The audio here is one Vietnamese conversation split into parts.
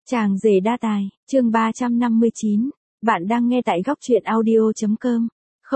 Chàng rể đa tài, chương 359. Bạn đang nghe tại góc truyện audio.com.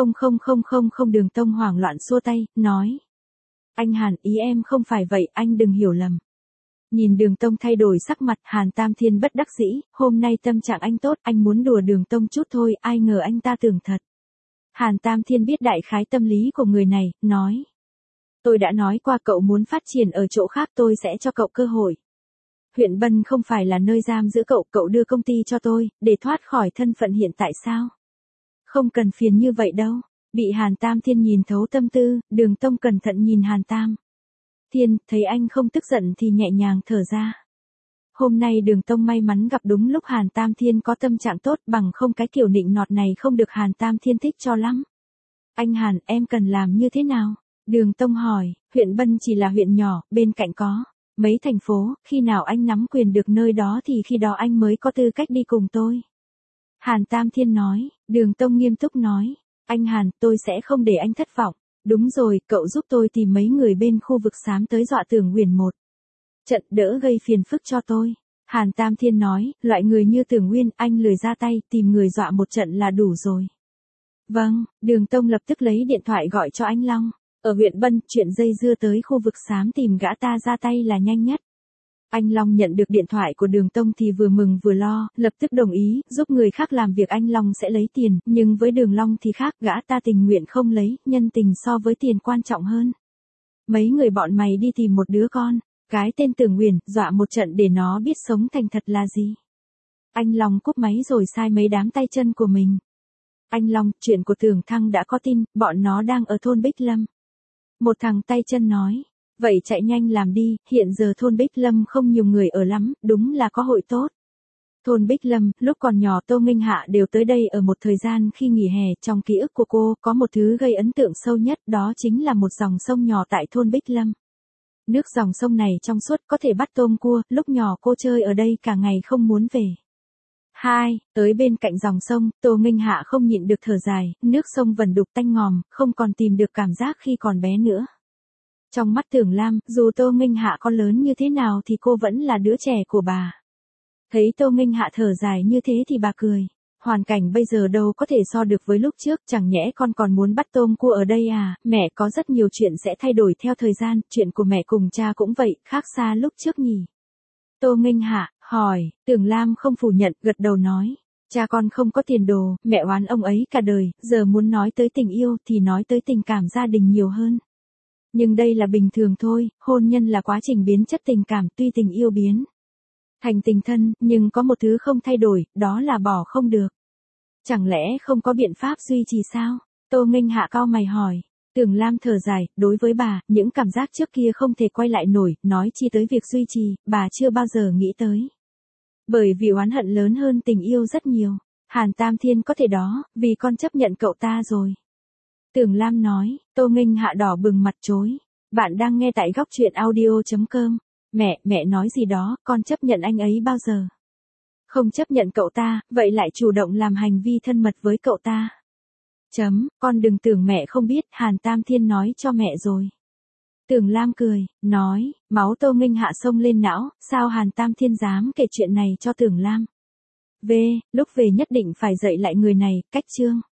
Không, Đường Tông hoảng loạn xua tay, nói. Anh Hàn, ý em không phải vậy, anh đừng hiểu lầm. Nhìn Đường Tông thay đổi sắc mặt, Hàn Tam Thiên bất đắc dĩ, hôm nay tâm trạng anh tốt, anh muốn đùa Đường Tông chút thôi, ai ngờ anh ta tưởng thật. Hàn Tam Thiên biết đại khái tâm lý của người này, nói. Tôi đã nói qua cậu muốn phát triển ở chỗ khác tôi sẽ cho cậu cơ hội. Huyện Bân không phải là nơi giam giữ cậu, cậu đưa công ty cho tôi, để thoát khỏi thân phận hiện tại sao? Không cần phiền như vậy đâu. Bị Hàn Tam Thiên nhìn thấu tâm tư, Đường Tông cẩn thận nhìn Hàn Tam Thiên, thấy anh không tức giận thì nhẹ nhàng thở ra. Hôm nay Đường Tông may mắn gặp đúng lúc Hàn Tam Thiên có tâm trạng tốt, bằng không cái kiểu nịnh nọt này không được Hàn Tam Thiên thích cho lắm. Anh Hàn, em cần làm như thế nào? Đường Tông hỏi, huyện Bân chỉ là huyện nhỏ, bên cạnh có mấy thành phố, khi nào anh nắm quyền được nơi đó thì khi đó anh mới có tư cách đi cùng tôi. Hàn Tam Thiên nói. Đường Tông nghiêm túc nói, anh Hàn, tôi sẽ không để anh thất vọng. Đúng rồi, cậu giúp tôi tìm mấy người bên khu vực xám tới dọa Tưởng Huyền một trận, đỡ gây phiền phức cho tôi. Hàn Tam Thiên nói, loại người như Tưởng Nguyên, anh lười ra tay, tìm người dọa một trận là đủ rồi. Vâng, Đường Tông lập tức lấy điện thoại gọi cho anh Long. Ở huyện Bân, chuyện dây dưa tới khu vực xám tìm gã ta ra tay là nhanh nhất. Anh Long nhận được điện thoại của Đường Tông thì vừa mừng vừa lo, lập tức đồng ý, giúp người khác làm việc anh Long sẽ lấy tiền, nhưng với Đường Long thì khác, gã ta tình nguyện không lấy, nhân tình so với tiền quan trọng hơn. Mấy người bọn mày đi tìm một đứa con, cái tên Tưởng Huyền, dọa một trận để nó biết sống thành thật là gì. Anh Long cúp máy rồi sai mấy đám tay chân của mình. Anh Long, chuyện của Tưởng Thăng đã có tin, bọn nó đang ở thôn Bích Lâm. Một thằng tay chân nói, vậy chạy nhanh làm đi, hiện giờ thôn Bích Lâm không nhiều người ở lắm, đúng là có hội tốt. Thôn Bích Lâm, lúc còn nhỏ Tô Minh Hạ đều tới đây ở một thời gian khi nghỉ hè, trong ký ức của cô, có một thứ gây ấn tượng sâu nhất, đó chính là một dòng sông nhỏ tại thôn Bích Lâm. Nước dòng sông này trong suốt có thể bắt tôm cua, lúc nhỏ cô chơi ở đây cả ngày không muốn về. Tới bên cạnh dòng sông, Tô Minh Hạ không nhịn được thở dài, nước sông vần đục tanh ngòm, không còn tìm được cảm giác khi còn bé nữa. Trong mắt Tưởng Lam, dù Tô Minh Hạ có lớn như thế nào thì cô vẫn là đứa trẻ của bà. Thấy Tô Minh Hạ thở dài như thế thì bà cười. Hoàn cảnh bây giờ đâu có thể so được với lúc trước, chẳng nhẽ con còn muốn bắt tôm cua ở đây à? Mẹ có rất nhiều chuyện sẽ thay đổi theo thời gian, chuyện của mẹ cùng cha cũng vậy, khác xa lúc trước nhỉ. Tô Minh Hạ hỏi, Tưởng Lam không phủ nhận, gật đầu nói. Cha con không có tiền đồ, mẹ oán ông ấy cả đời, giờ muốn nói tới tình yêu thì nói tới tình cảm gia đình nhiều hơn. Nhưng đây là bình thường thôi, hôn nhân là quá trình biến chất tình cảm, tuy tình yêu biến thành tình thân, nhưng có một thứ không thay đổi, đó là bỏ không được. Chẳng lẽ không có biện pháp duy trì sao? Tô Minh Hạ cau mày hỏi. Tưởng Lam thở dài, đối với bà, những cảm giác trước kia không thể quay lại nổi, nói chi tới việc duy trì, bà chưa bao giờ nghĩ tới. Bởi vì oán hận lớn hơn tình yêu rất nhiều. Hàn Tam Thiên có thể đó, vì con chấp nhận cậu ta rồi. Tưởng Lam nói. Tô Minh Hạ đỏ bừng mặt chối. Bạn đang nghe tại góc truyện audio.com. Mẹ nói gì đó, con chấp nhận anh ấy bao giờ? Không chấp nhận cậu ta, vậy lại chủ động làm hành vi thân mật với cậu ta. Con đừng tưởng mẹ không biết, Hàn Tam Thiên nói cho mẹ rồi. Tưởng Lam cười, nói, máu Tô Minh Hạ xông lên não, sao Hàn Tam Thiên dám kể chuyện này cho Tưởng Lam? Lúc về nhất định phải dạy lại người này, cách chương.